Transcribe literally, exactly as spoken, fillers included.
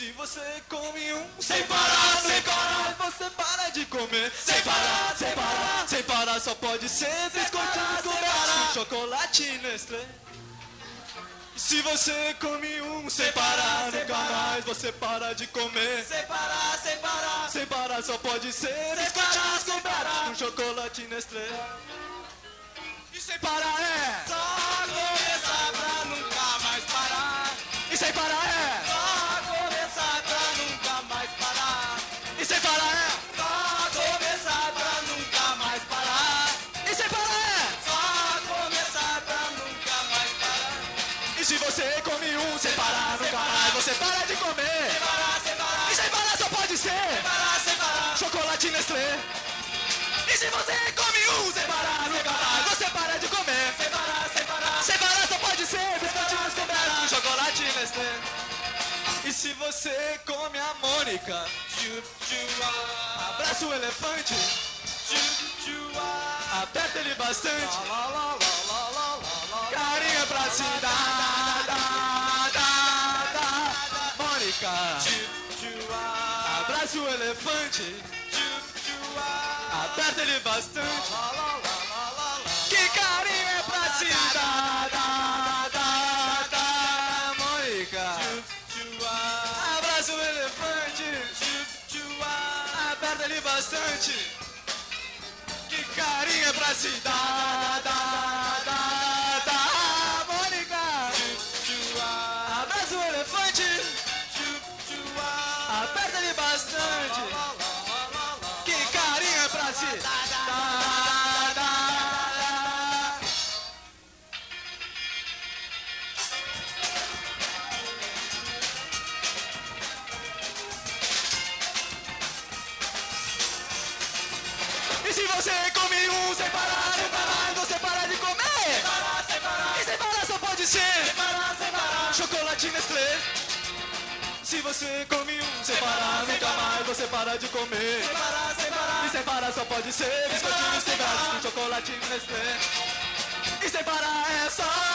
Se você come um sem parar, sem parar, você para de comer. Sem parar, sem parar, sem parar, só pode ser biscoitinhos com chocolate Nestlé. Se você come um sem parar, nunca mais você para de comer. Sem parar, sem parar, sem parar, só pode ser biscoitinhos com chocolate Nestlé. E sem parar é só começar pra nunca mais parar. E sem parar é só começar pra nunca mais parar. E sem parar é só começar pra nunca mais parar. E sem parar é só começar pra nunca mais parar. E se você come um sem parar, nunca mais você para de comer. Sem parar, sem parar, e sem parar só pode ser sem parar, sem parar, chocolate Nestlé. E se você come um sem parar, nunca mais você para de comer. Sem parar, sem parar, sem parar só pode ser biscoitinhos com chocolate Nestlé. E se você come a Mônica, abraça o elefante, aperta ele bastante, carinha pra se dar, dar, dar, dar. Mônica, abraça o elefante, aperta ele bastante, que carinha é pra se dar, dar, dar, dar. Mônica, abraça o elefante, aperta ele bastante, que carinha é pra se dar, dar, dar, dar. Mônica, abraça o elefante, aperta ele bastante, que carinha é pra se dar, dar, dar. E se você come um sem parar, sem parar, você para de comer. sem parar, sem parar, E sem parar só pode ser sem parar, sem parar, chocolate Nestlé. Se você come um sem parar, nunca mais você para de comer. sem parar, sem parar, E sem parar só pode ser biscoitinhos quebrados com chocolate Nestlé. E sem parar é só